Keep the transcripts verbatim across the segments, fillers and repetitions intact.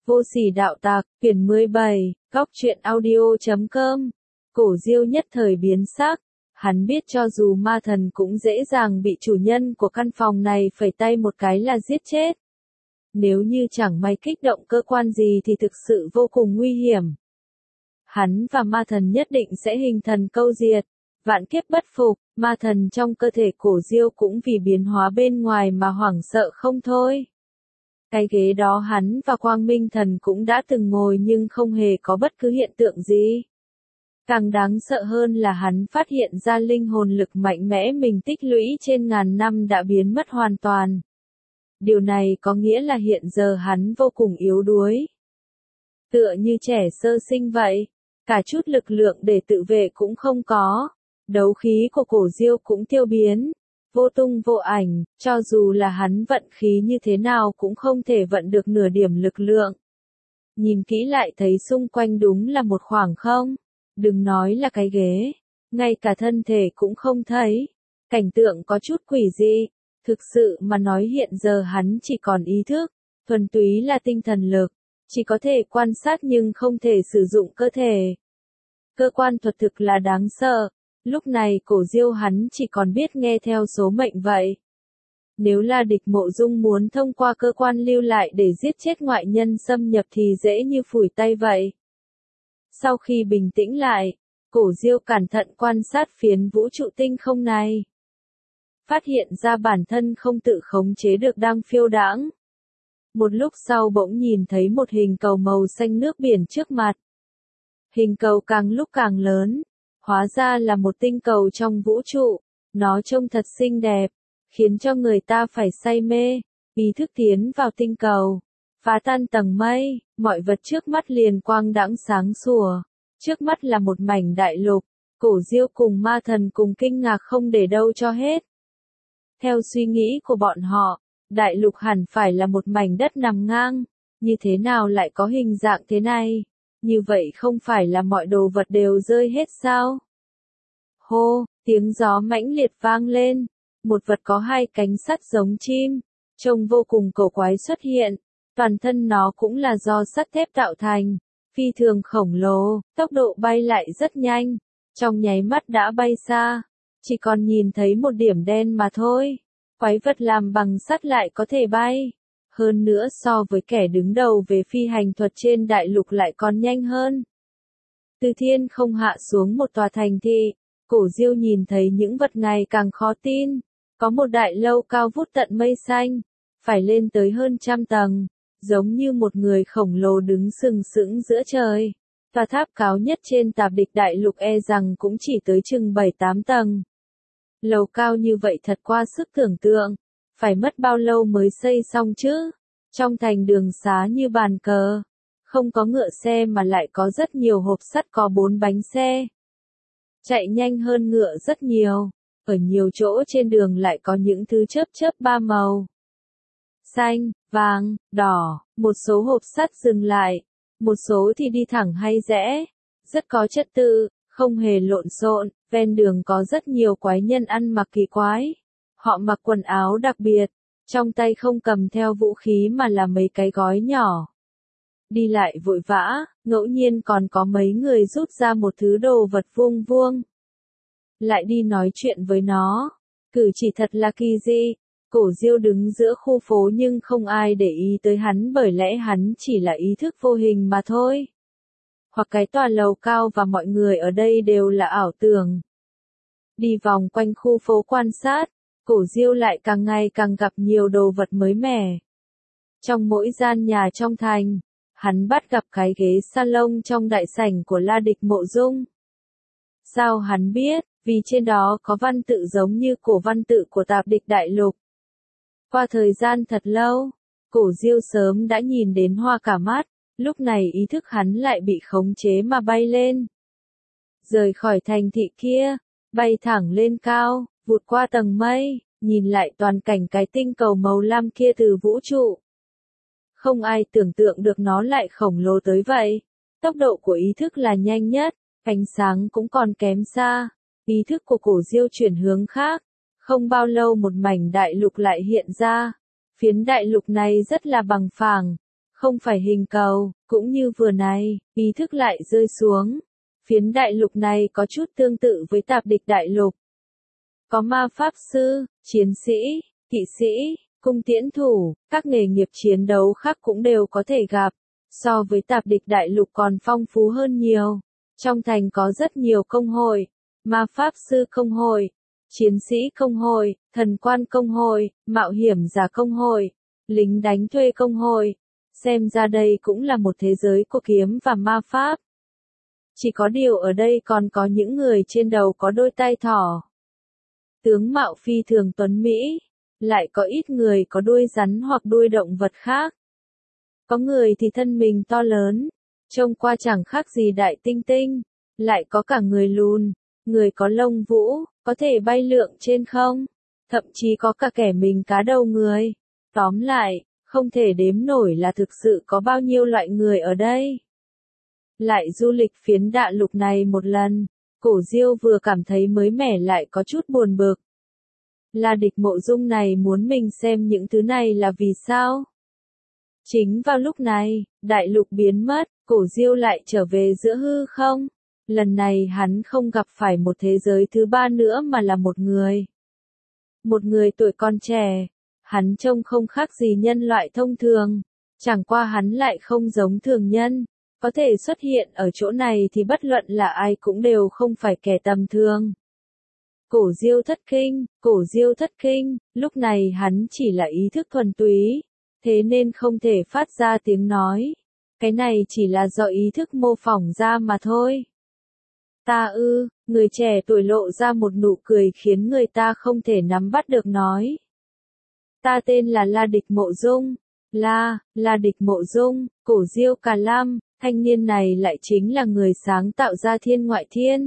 Vô sỉ đạo tặc, quyển mười bảy, góc truyện audio chấm com. Cổ Diêu nhất thời biến sắc, hắn biết cho dù ma thần cũng dễ dàng bị chủ nhân của căn phòng này phẩy tay một cái là giết chết. Nếu như chẳng may kích động cơ quan gì thì thực sự vô cùng nguy hiểm. Hắn và ma thần nhất định sẽ hình thần câu diệt, vạn kiếp bất phục. Ma thần trong cơ thể Cổ Diêu cũng vì biến hóa bên ngoài mà hoảng sợ không thôi. Cái ghế đó hắn và Quang Minh Thần cũng đã từng ngồi nhưng không hề có bất cứ hiện tượng gì. Càng đáng sợ hơn là hắn phát hiện ra linh hồn lực mạnh mẽ mình tích lũy trên ngàn năm đã biến mất hoàn toàn. Điều này có nghĩa là hiện giờ hắn vô cùng yếu đuối. Tựa như trẻ sơ sinh vậy, cả chút lực lượng để tự vệ cũng không có. Đấu khí của Cổ Diêu cũng tiêu biến, vô tung vô ảnh, cho dù là hắn vận khí như thế nào cũng không thể vận được nửa điểm lực lượng. Nhìn kỹ lại thấy xung quanh đúng là một khoảng không, đừng nói là cái ghế, ngay cả thân thể cũng không thấy. Cảnh tượng có chút quỷ dị, thực sự mà nói hiện giờ hắn chỉ còn ý thức, thuần túy là tinh thần lực, chỉ có thể quan sát nhưng không thể sử dụng cơ thể. Cơ quan thuật thực là đáng sợ. Lúc này Cổ Diêu hắn chỉ còn biết nghe theo số mệnh vậy. Nếu là địch Mộ Dung muốn thông qua cơ quan lưu lại để giết chết ngoại nhân xâm nhập thì dễ như phủi tay vậy. Sau khi bình tĩnh lại, Cổ Diêu cẩn thận quan sát phiến vũ trụ tinh không này. Phát hiện ra bản thân không tự khống chế được đang phiêu đãng. Một lúc sau bỗng nhìn thấy một hình cầu màu xanh nước biển trước mặt. Hình cầu càng lúc càng lớn. Hóa ra là một tinh cầu trong vũ trụ, nó trông thật xinh đẹp, khiến cho người ta phải say mê. Ý thức tiến vào tinh cầu, phá tan tầng mây, mọi vật trước mắt liền quang đãng sáng sủa. Trước mắt là một mảnh đại lục, Cổ Diêu cùng ma thần cùng kinh ngạc không để đâu cho hết. Theo suy nghĩ của bọn họ, đại lục hẳn phải là một mảnh đất nằm ngang, như thế nào lại có hình dạng thế này? Như vậy không phải là mọi đồ vật đều rơi hết sao? Hô, tiếng gió mãnh liệt vang lên. Một vật có hai cánh sắt giống chim, trông vô cùng cổ quái xuất hiện. Toàn thân nó cũng là do sắt thép tạo thành, phi thường khổng lồ, tốc độ bay lại rất nhanh. Trong nháy mắt đã bay xa, chỉ còn nhìn thấy một điểm đen mà thôi. Quái vật làm bằng sắt lại có thể bay. Hơn nữa so với kẻ đứng đầu về phi hành thuật trên đại lục lại còn nhanh hơn. Từ thiên không hạ xuống một tòa thành thị, Cổ Diêu nhìn thấy những vật ngày càng khó tin. Có một đại lâu cao vút tận mây xanh, phải lên tới hơn trăm tầng, giống như một người khổng lồ đứng sừng sững giữa trời. Tòa tháp cao nhất trên Tạp Địch đại lục e rằng cũng chỉ tới chừng bảy tám tầng. Lầu cao như vậy thật qua sức tưởng tượng. Phải mất bao lâu mới xây xong chứ? Trong thành đường xá như bàn cờ, không có ngựa xe mà lại có rất nhiều hộp sắt có bốn bánh xe. Chạy nhanh hơn ngựa rất nhiều, ở nhiều chỗ trên đường lại có những thứ chớp chớp ba màu. Xanh, vàng, đỏ, một số hộp sắt dừng lại, một số thì đi thẳng hay rẽ, rất có trật tự, không hề lộn xộn, ven đường có rất nhiều quái nhân ăn mặc kỳ quái. Họ mặc quần áo đặc biệt, trong tay không cầm theo vũ khí mà là mấy cái gói nhỏ. Đi lại vội vã, ngẫu nhiên còn có mấy người rút ra một thứ đồ vật vuông vuông. Lại đi nói chuyện với nó, cử chỉ thật là kỳ dị. Cổ Diêu đứng giữa khu phố nhưng không ai để ý tới hắn bởi lẽ hắn chỉ là ý thức vô hình mà thôi. Hoặc cái tòa lầu cao và mọi người ở đây đều là ảo tưởng. Đi vòng quanh khu phố quan sát. Cổ Diêu lại càng ngày càng gặp nhiều đồ vật mới mẻ. Trong mỗi gian nhà trong thành, hắn bắt gặp cái ghế salon trong đại sảnh của La Địch Mộ Dung. Sao hắn biết? Vì trên đó có văn tự giống như cổ văn tự của Tạp Địch đại lục. Qua thời gian thật lâu, Cổ Diêu sớm đã nhìn đến hoa cả mắt, lúc này ý thức hắn lại bị khống chế mà bay lên. Rời khỏi thành thị kia, bay thẳng lên cao. Vụt qua tầng mây, nhìn lại toàn cảnh cái tinh cầu màu lam kia từ vũ trụ. Không ai tưởng tượng được nó lại khổng lồ tới vậy. Tốc độ của ý thức là nhanh nhất, ánh sáng cũng còn kém xa. Ý thức của Cổ Diêu chuyển hướng khác. Không bao lâu một mảnh đại lục lại hiện ra. Phiến đại lục này rất là bằng phẳng, không phải hình cầu, cũng như vừa này, ý thức lại rơi xuống. Phiến đại lục này có chút tương tự với tạp địch đại lục. Có ma pháp sư, chiến sĩ, kỵ sĩ, cung tiễn thủ, các nghề nghiệp chiến đấu khác cũng đều có thể gặp. So với tạp địch đại lục còn phong phú hơn nhiều. Trong thành có rất nhiều công hội, ma pháp sư công hội, chiến sĩ công hội, thần quan công hội, mạo hiểm giả công hội, lính đánh thuê công hội. Xem ra đây cũng là một thế giới của kiếm và ma pháp. Chỉ có điều ở đây còn có những người trên đầu có đôi tai thỏ. Tướng mạo phi thường tuấn Mỹ, lại có ít người có đuôi rắn hoặc đuôi động vật khác. Có người thì thân mình to lớn, trông qua chẳng khác gì đại tinh tinh, lại có cả người lùn, người có lông vũ, có thể bay lượn trên không, thậm chí có cả kẻ mình cá đầu người. Tóm lại, không thể đếm nổi là thực sự có bao nhiêu loại người ở đây. Lại du lịch phiến đại lục này một lần, Cổ Diêu vừa cảm thấy mới mẻ lại có chút buồn bực. La Địch Mộ Dung này muốn mình xem những thứ này là vì sao? Chính vào lúc này, đại lục biến mất, Cổ Diêu lại trở về giữa hư không. Lần này hắn không gặp phải một thế giới thứ ba nữa mà là một người. Một người tuổi còn trẻ. Hắn trông không khác gì nhân loại thông thường. Chẳng qua hắn lại không giống thường nhân. Có thể xuất hiện ở chỗ này thì bất luận là ai cũng đều không phải kẻ tầm thường. Cổ Diêu thất kinh, Cổ Diêu thất kinh, lúc này hắn chỉ là ý thức thuần túy, thế nên không thể phát ra tiếng nói. Cái này chỉ là do ý thức mô phỏng ra mà thôi. Ta ư, người trẻ tuổi lộ ra một nụ cười khiến người ta không thể nắm bắt được nói. Ta tên là La Địch Mộ Dung. La, La Địch Mộ Dung, Cổ Diêu Cà Lam, thanh niên này lại chính là người sáng tạo ra thiên ngoại thiên.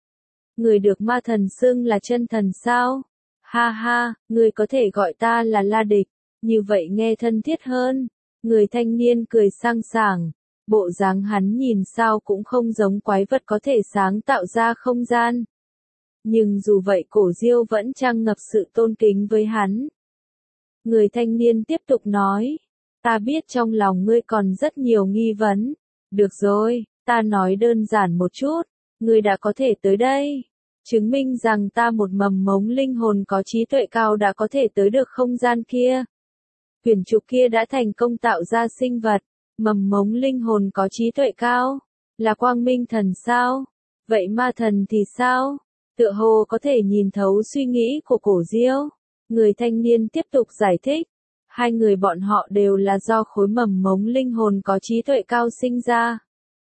Người được ma thần xưng là chân thần sao? Ha ha, người có thể gọi ta là La Địch, như vậy nghe thân thiết hơn. Người thanh niên cười sang sảng, bộ dáng hắn nhìn sao cũng không giống quái vật có thể sáng tạo ra không gian. Nhưng dù vậy Cổ Diêu vẫn tràn ngập sự tôn kính với hắn. Người thanh niên tiếp tục nói, ta biết trong lòng ngươi còn rất nhiều nghi vấn. Được rồi, ta nói đơn giản một chút, ngươi đã có thể tới đây. Chứng minh rằng ta một mầm mống linh hồn có trí tuệ cao đã có thể tới được không gian kia. Quyển trục kia đã thành công tạo ra sinh vật, mầm mống linh hồn có trí tuệ cao, là quang minh thần sao? Vậy ma thần thì sao? Tựa hồ có thể nhìn thấu suy nghĩ của Cổ Diêu. Người thanh niên tiếp tục giải thích, hai người bọn họ đều là do khối mầm mống linh hồn có trí tuệ cao sinh ra.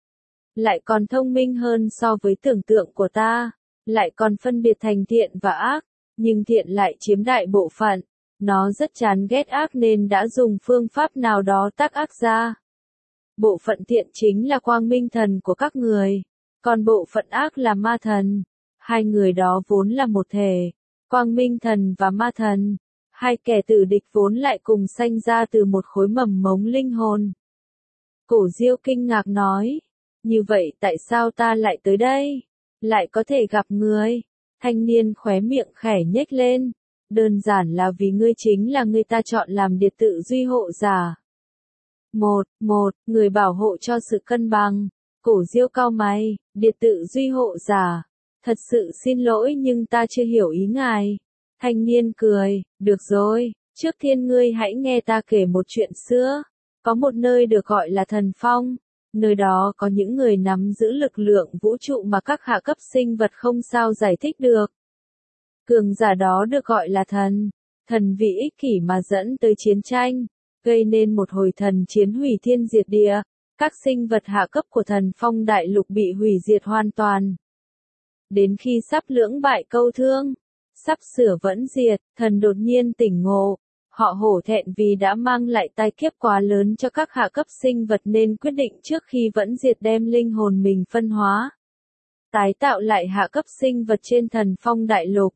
Lại còn thông minh hơn so với tưởng tượng của ta, lại còn phân biệt thành thiện và ác, nhưng thiện lại chiếm đại bộ phận. Nó rất chán ghét ác nên đã dùng phương pháp nào đó tác ác ra. Bộ phận thiện chính là quang minh thần của các người, còn bộ phận ác là ma thần. Hai người đó vốn là một thể, quang minh thần và ma thần. Hai kẻ tử địch vốn lại cùng sanh ra từ một khối mầm mống linh hồn. Cổ Diêu kinh ngạc nói, như vậy tại sao ta lại tới đây? Lại có thể gặp người? Thanh niên khóe miệng khẽ nhếch lên. Đơn giản là vì ngươi chính là người ta chọn làm điệt tự duy hộ giả. Một, một, người bảo hộ cho sự cân bằng. Cổ Diêu cau mày, điệt tự duy hộ giả. Thật sự xin lỗi nhưng ta chưa hiểu ý ngài. Thanh niên cười, được rồi, trước tiên ngươi hãy nghe ta kể một chuyện xưa. Có một nơi được gọi là Thần Phong. Nơi đó có những người nắm giữ lực lượng vũ trụ mà các hạ cấp sinh vật không sao giải thích được. Cường giả đó được gọi là thần. Thần vì ích kỷ mà dẫn tới chiến tranh, gây nên một hồi thần chiến hủy thiên diệt địa. Các sinh vật hạ cấp của Thần Phong đại lục bị hủy diệt hoàn toàn. Đến khi sắp lưỡng bại câu thương, sắp sửa vẫn diệt, thần đột nhiên tỉnh ngộ. Họ hổ thẹn vì đã mang lại tai kiếp quá lớn cho các hạ cấp sinh vật nên quyết định trước khi vẫn diệt đem linh hồn mình phân hóa. Tái tạo lại hạ cấp sinh vật trên Thần Phong đại lục.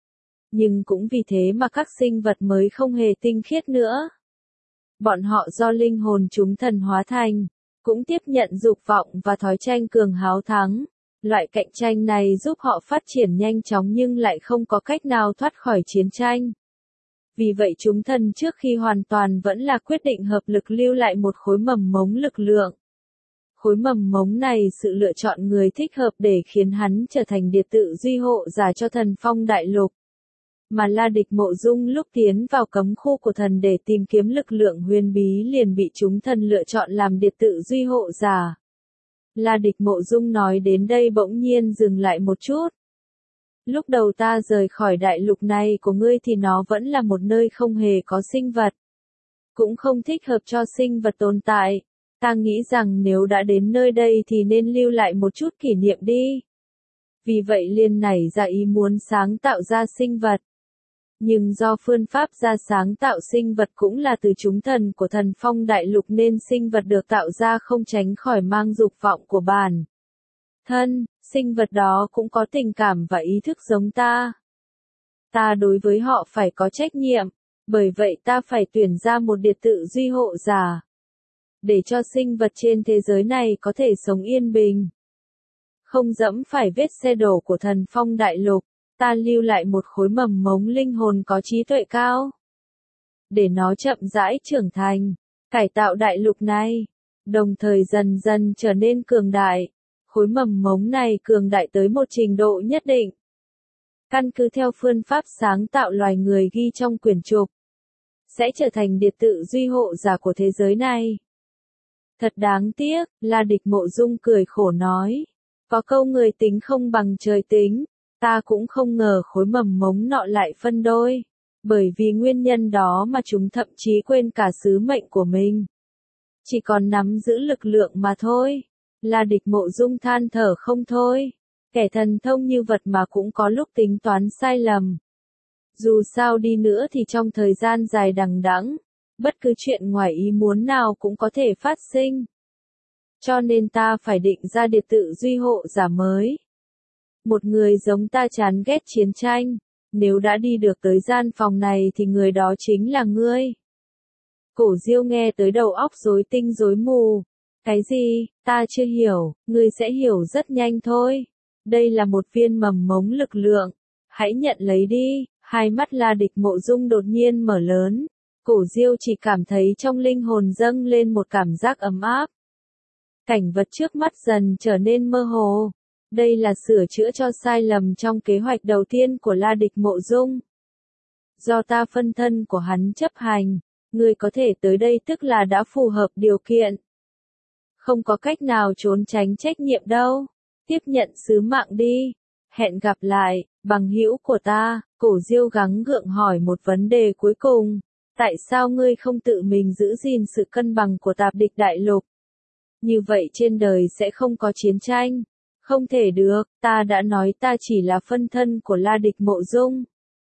Nhưng cũng vì thế mà các sinh vật mới không hề tinh khiết nữa. Bọn họ do linh hồn chúng thần hóa thành, cũng tiếp nhận dục vọng và thói tranh cường háo thắng. Loại cạnh tranh này giúp họ phát triển nhanh chóng nhưng lại không có cách nào thoát khỏi chiến tranh. Vì vậy chúng thần trước khi hoàn toàn vẫn là quyết định hợp lực lưu lại một khối mầm mống lực lượng. Khối mầm mống này sự lựa chọn người thích hợp để khiến hắn trở thành điệt tự duy hộ giả cho thần phong đại lục. Mà La Địch Mộ Dung lúc tiến vào cấm khu của thần để tìm kiếm lực lượng huyền bí liền bị chúng thần lựa chọn làm điệt tự duy hộ giả. La Địch Mộ Dung nói đến đây bỗng nhiên dừng lại một chút. Lúc đầu ta rời khỏi đại lục này của ngươi thì nó vẫn là một nơi không hề có sinh vật. Cũng không thích hợp cho sinh vật tồn tại. Ta nghĩ rằng nếu đã đến nơi đây thì nên lưu lại một chút kỷ niệm đi. Vì vậy liền nảy ra ý muốn sáng tạo ra sinh vật. Nhưng do phương pháp ra sáng tạo sinh vật cũng là từ chúng thần của thần phong đại lục nên sinh vật được tạo ra không tránh khỏi mang dục vọng của bản thân, sinh vật đó cũng có tình cảm và ý thức giống ta. Ta đối với họ phải có trách nhiệm, bởi vậy ta phải tuyển ra một điệt tự duy hộ giả. Để cho sinh vật trên thế giới này có thể sống yên bình. Không dẫm phải vết xe đổ của thần phong đại lục, ta lưu lại một khối mầm mống linh hồn có trí tuệ cao. Để nó chậm rãi trưởng thành, cải tạo đại lục này, đồng thời dần dần trở nên cường đại. Khối mầm mống này cường đại tới một trình độ nhất định. Căn cứ theo phương pháp sáng tạo loài người ghi trong quyển trục, sẽ trở thành điệt tự duy hộ giả của thế giới này. Thật đáng tiếc, La Địch Mộ Dung cười khổ nói. Có câu người tính không bằng trời tính, ta cũng không ngờ khối mầm mống nọ lại phân đôi. Bởi vì nguyên nhân đó mà chúng thậm chí quên cả sứ mệnh của mình. Chỉ còn nắm giữ lực lượng mà thôi. La Địch Mộ Dung than thở không thôi. Kẻ thần thông như vật mà cũng có lúc tính toán sai lầm. Dù sao đi nữa thì trong thời gian dài đằng đẵng, bất cứ chuyện ngoài ý muốn nào cũng có thể phát sinh. Cho nên ta phải định ra điệt tự duy hộ giả mới. Một người giống ta chán ghét chiến tranh, nếu đã đi được tới gian phòng này thì người đó chính là ngươi. Cổ Diêu nghe tới đầu óc rối tinh rối mù. Cái gì, ta chưa hiểu, ngươi sẽ hiểu rất nhanh thôi. Đây là một viên mầm mống lực lượng, hãy nhận lấy đi. Hai mắt La Địch Mộ Dung đột nhiên mở lớn. Cổ Diêu chỉ cảm thấy trong linh hồn dâng lên một cảm giác ấm áp. Cảnh vật trước mắt dần trở nên mơ hồ. Đây là sửa chữa cho sai lầm trong kế hoạch đầu tiên của La Địch Mộ Dung. Do ta phân thân của hắn chấp hành, người có thể tới đây tức là đã phù hợp điều kiện. Không có cách nào trốn tránh trách nhiệm đâu. Tiếp nhận sứ mạng đi. Hẹn gặp lại, bằng hữu của ta. Cổ Diêu gắng gượng hỏi một vấn đề cuối cùng. Tại sao ngươi không tự mình giữ gìn sự cân bằng của tạp địch đại lục? Như vậy trên đời sẽ không có chiến tranh. Không thể được, ta đã nói ta chỉ là phân thân của La Địch Mộ Dung.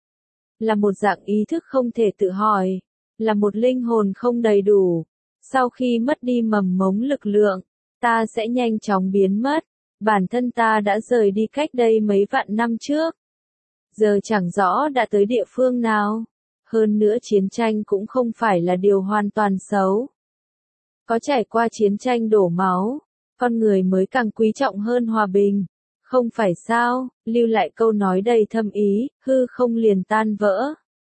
Là một dạng ý thức không thể tự hỏi. Là một linh hồn không đầy đủ. Sau khi mất đi mầm mống lực lượng, ta sẽ nhanh chóng biến mất. Bản thân ta đã rời đi cách đây mấy vạn năm trước. Giờ chẳng rõ đã tới địa phương nào. Hơn nữa chiến tranh cũng không phải là điều hoàn toàn xấu. Có trải qua chiến tranh đổ máu, con người mới càng quý trọng hơn hòa bình. Không phải sao, lưu lại câu nói đầy thâm ý, hư không liền tan vỡ.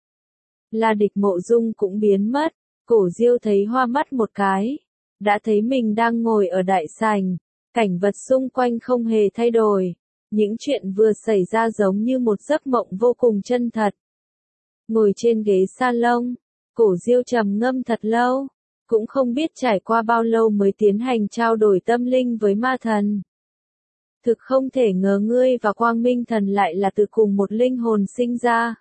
La Địch Mộ Dung cũng biến mất. Cổ Diêu thấy hoa mắt một cái. Đã thấy mình đang ngồi ở đại sảnh. Cảnh vật xung quanh không hề thay đổi. Những chuyện vừa xảy ra giống như một giấc mộng vô cùng chân thật. Ngồi trên ghế salon, Cổ Diêu trầm ngâm thật lâu. Cũng không biết trải qua bao lâu mới tiến hành trao đổi tâm linh với ma thần. Thực không thể ngờ ngươi và Quang Minh Thần lại là từ cùng một linh hồn sinh ra.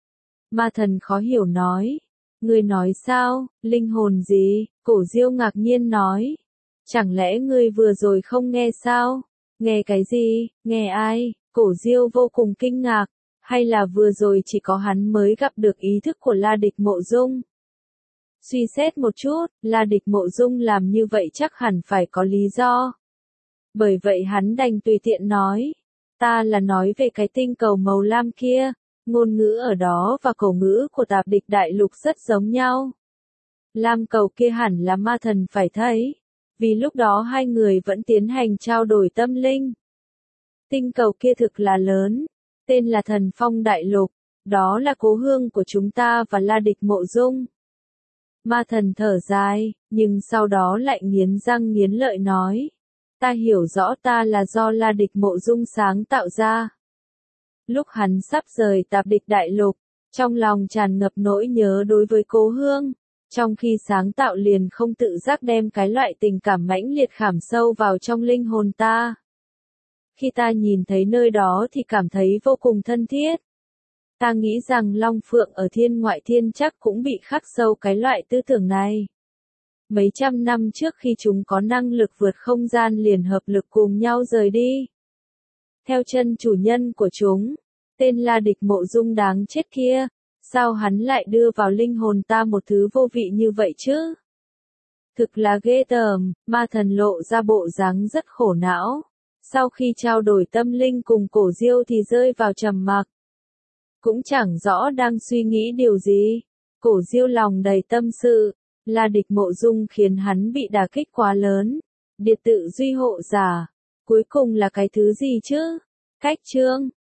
Ma thần khó hiểu nói. Ngươi nói sao, linh hồn gì? Cổ Diêu ngạc nhiên nói. Chẳng lẽ ngươi vừa rồi không nghe sao? Nghe cái gì? Nghe ai? Cổ Diêu vô cùng kinh ngạc. Hay là vừa rồi chỉ có hắn mới gặp được ý thức của La Địch Mộ Dung? Suy xét một chút, La Địch Mộ Dung làm như vậy chắc hẳn phải có lý do. Bởi vậy hắn đành tùy tiện nói. Ta là nói về cái tinh cầu màu lam kia. Ngôn ngữ ở đó và cổ ngữ của tạp địch đại lục rất giống nhau. Lam cầu kia hẳn là ma thần phải thấy. Vì lúc đó hai người vẫn tiến hành trao đổi tâm linh. Tinh cầu kia thực là lớn. Tên là Thần Phong Đại Lục. đó là cố hương của chúng ta và La Địch Mộ Dung. Ma thần thở dài, nhưng sau đó lại nghiến răng nghiến lợi nói. Ta hiểu rõ ta là do La Địch Mộ Dung sáng tạo ra. Lúc hắn sắp rời Tạp Địch Đại Lục, trong lòng tràn ngập nỗi nhớ đối với cố hương, trong khi sáng tạo liền không tự giác đem cái loại tình cảm mãnh liệt khảm sâu vào trong linh hồn ta. Khi ta nhìn thấy nơi đó thì cảm thấy vô cùng thân thiết. Ta nghĩ rằng Long Phượng ở thiên ngoại thiên chắc cũng bị khắc sâu cái loại tư tưởng này. Mấy trăm năm trước khi chúng có năng lực vượt không gian liền hợp lực cùng nhau rời đi. Theo chân chủ nhân của chúng, tên La Địch Mộ Dung đáng chết kia, sao hắn lại đưa vào linh hồn ta một thứ vô vị như vậy chứ? Thực là ghê tởm, ma thần lộ ra bộ dáng rất khổ não. Sau khi trao đổi tâm linh cùng Cổ Diêu thì rơi vào trầm mặc. Cũng chẳng rõ đang suy nghĩ điều gì. Cổ Diêu lòng đầy tâm sự, La Địch Mộ Dung khiến hắn bị đả kích quá lớn. Điệt tự duy hộ giả, cuối cùng là cái thứ gì chứ? Cách chương